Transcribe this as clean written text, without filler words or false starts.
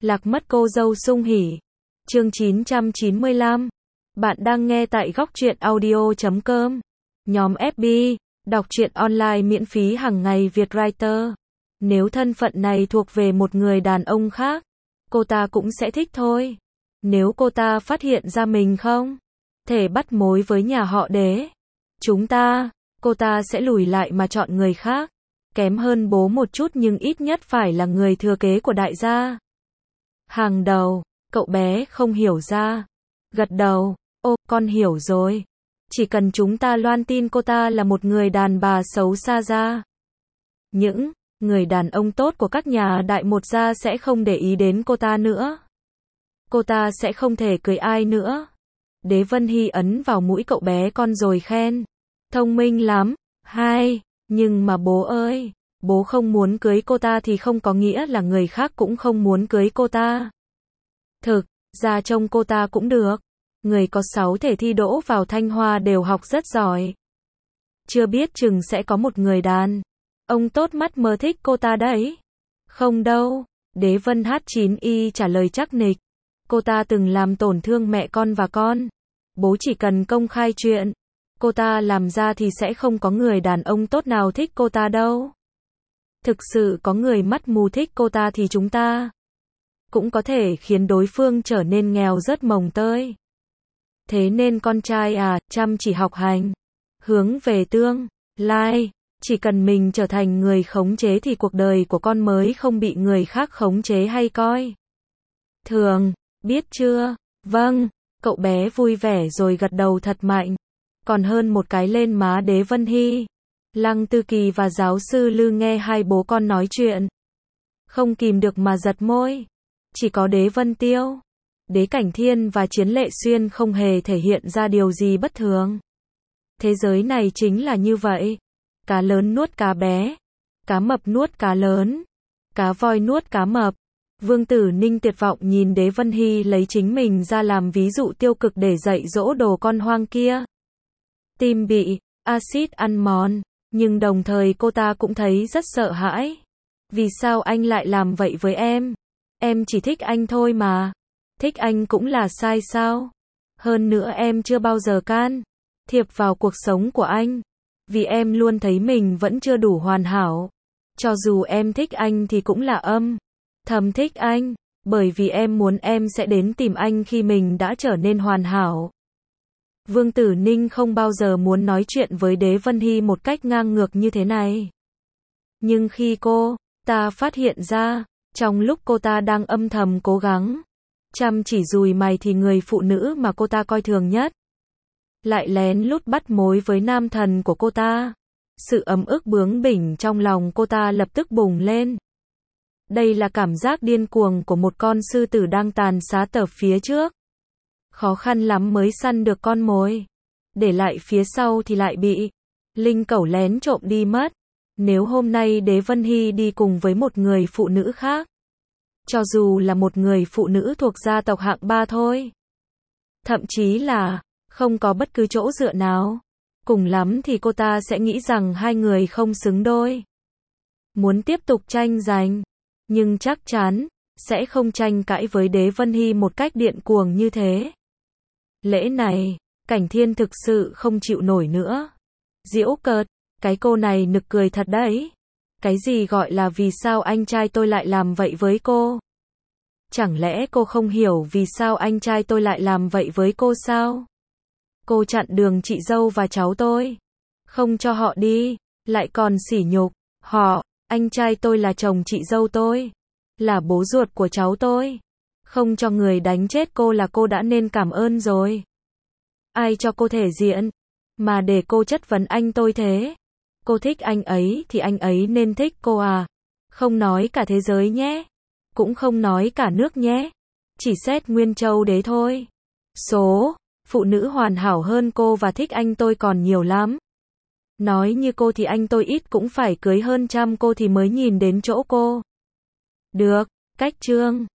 Lạc mất cô dâu sung hỉ. Chương 995. Bạn đang nghe tại góc truyện audio.com. Nhóm FB, đọc truyện online miễn phí hàng ngày Việt Writer. Nếu thân phận này thuộc về một người đàn ông khác, cô ta cũng sẽ thích thôi. Nếu cô ta phát hiện ra mình không thể bắt mối với nhà họ Đế, cô ta sẽ lùi lại mà chọn người khác. Kém hơn bố một chút nhưng ít nhất phải là người thừa kế của đại gia. Hàng đầu, cậu bé không hiểu ra. Gật đầu, ô, con hiểu rồi. Chỉ cần chúng ta loan tin cô ta là một người đàn bà xấu xa ra, những người đàn ông tốt của các nhà đại một gia sẽ không để ý đến cô ta nữa. Cô ta sẽ không thể cưới ai nữa. Đế Vân Hy ấn vào mũi cậu bé con rồi khen. Thông minh lắm, hai, nhưng mà bố ơi, bố không muốn cưới cô ta thì không có nghĩa là người khác cũng không muốn cưới cô ta. Thực ra trông cô ta cũng được. Người có 6 thể thi đỗ vào Thanh Hoa đều học rất giỏi. Chưa biết chừng sẽ có một người đàn ông tốt mắt mơ thích cô ta đấy. Không đâu, Đế Vân H9Y trả lời chắc nịch. Cô ta từng làm tổn thương mẹ con và con. Bố chỉ cần công khai chuyện cô ta làm ra thì sẽ không có người đàn ông tốt nào thích cô ta đâu. Thực sự có người mắt mù thích cô ta thì chúng ta cũng có thể khiến đối phương trở nên nghèo rớt mồng tơi. Thế nên con trai à, chăm chỉ học hành, hướng về tương lai, chỉ cần mình trở thành người khống chế thì cuộc đời của con mới không bị người khác khống chế hay coi thường, biết chưa? Vâng, cậu bé vui vẻ rồi gật đầu thật mạnh, còn hơn một cái lên má Đế Vân Hy. Lăng Tư Kỳ và giáo sư Lư nghe hai bố con nói chuyện, không kìm được mà giật môi. Chỉ có Đế Vân Tiêu, Đế Cảnh Thiên và Chiến Lệ Xuyên không hề thể hiện ra điều gì bất thường. Thế giới này chính là như vậy. Cá lớn nuốt cá bé, cá mập nuốt cá lớn, cá voi nuốt cá mập. Vương Tử Ninh tuyệt vọng nhìn Đế Vân Hy lấy chính mình ra làm ví dụ tiêu cực để dạy dỗ đồ con hoang kia. Tim bị axit ăn mòn, nhưng đồng thời cô ta cũng thấy rất sợ hãi. Vì sao anh lại làm vậy với em? Em chỉ thích anh thôi mà. Thích anh cũng là sai sao? Hơn nữa em chưa bao giờ can thiệp vào cuộc sống của anh. Vì em luôn thấy mình vẫn chưa đủ hoàn hảo. Cho dù em thích anh thì cũng là âm thầm thích anh. Bởi vì em muốn em sẽ đến tìm anh khi mình đã trở nên hoàn hảo. Vương Tử Ninh không bao giờ muốn nói chuyện với Đế Vân Hy một cách ngang ngược như thế này. Nhưng khi cô ta phát hiện ra, trong lúc cô ta đang âm thầm cố gắng chăm chỉ dùi mày thì người phụ nữ mà cô ta coi thường nhất lại lén lút bắt mối với nam thần của cô ta. Sự ấm ức bướng bỉnh trong lòng cô ta lập tức bùng lên. Đây là cảm giác điên cuồng của một con sư tử đang tàn sát ở phía trước. Khó khăn lắm mới săn được con mồi. Để lại phía sau thì lại bị linh cẩu lén trộm đi mất. Nếu hôm nay Đế Vân Hy đi cùng với một người phụ nữ khác, cho dù là một người phụ nữ thuộc gia tộc hạng 3 thôi, thậm chí là không có bất cứ chỗ dựa nào, cùng lắm thì cô ta sẽ nghĩ rằng hai người không xứng đôi. Muốn tiếp tục tranh giành, nhưng chắc chắn sẽ không tranh cãi với Đế Vân Hy một cách điên cuồng như thế. Lễ này, Cảnh Thiên thực sự không chịu nổi nữa. Giễu cợt, cái cô này nực cười thật đấy. Cái gì gọi là vì sao anh trai tôi lại làm vậy với cô? Chẳng lẽ cô không hiểu vì sao anh trai tôi lại làm vậy với cô sao? Cô chặn đường chị dâu và cháu tôi, không cho họ đi, lại còn sỉ nhục họ. Anh trai tôi là chồng chị dâu tôi, là bố ruột của cháu tôi. Không cho người đánh chết cô là cô đã nên cảm ơn rồi. Ai cho cô thể diện mà để cô chất vấn anh tôi thế? Cô thích anh ấy thì anh ấy nên thích cô à? Không nói cả thế giới nhé, cũng không nói cả nước nhé, chỉ xét Nguyên Châu Đế thôi. Số phụ nữ hoàn hảo hơn cô và thích anh tôi còn nhiều lắm. Nói như cô thì anh tôi ít cũng phải cưới hơn trăm cô thì mới nhìn đến chỗ cô. Được, cách chương